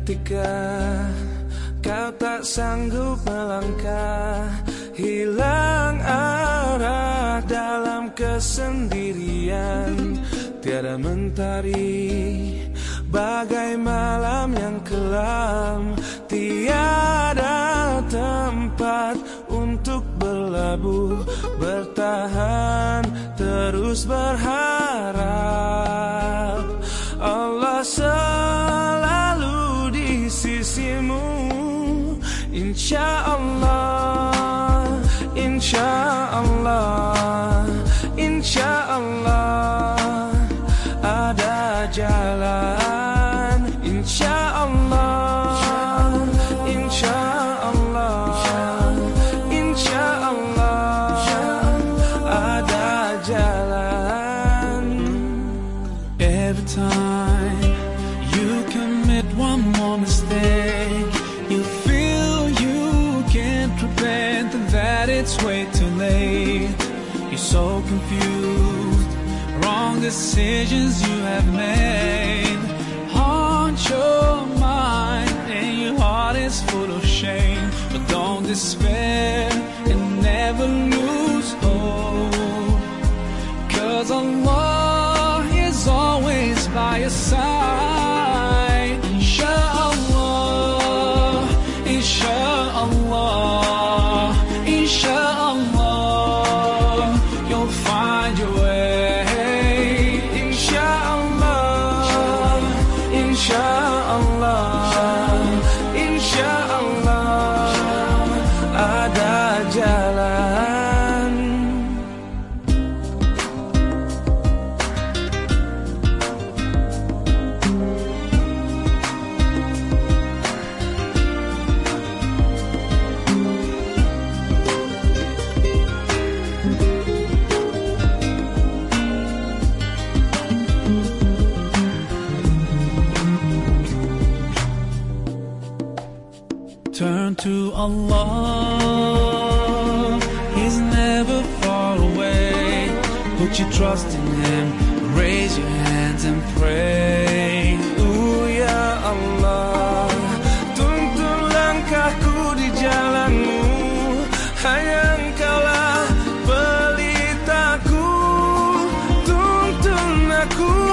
ketika kau tak sanggup melangkah, hilang arah dalam kesendirian. Tiada mentari bagai malam yang kelam, tiada tempat untuk berlabuh, bertahan terus berharap. Allah selalu di sisimu, insya Allah, insya Allah, insya Allah ada jalan, insya Allah, insya Allah, insya Allah ada jalan. Every time you commit one more mistake, you feel you can't repent and that it's way too late. You're so confused, wrong decisions you have made haunt your mind and your heart is full of shame. But don't despair and never lose hope, 'cause Allah is always by your side. Inshallah, inshallah, inshallah, you'll find your way. Insya-Allah, insya-Allah, insya-Allah ada jalan. Turn to Allah, He's never far away. Put your trust in Him, raise your hands and pray. Ya Allah, tuntun langkahku di jalanmu, hanya Engkaulah pelitaku, tuntun aku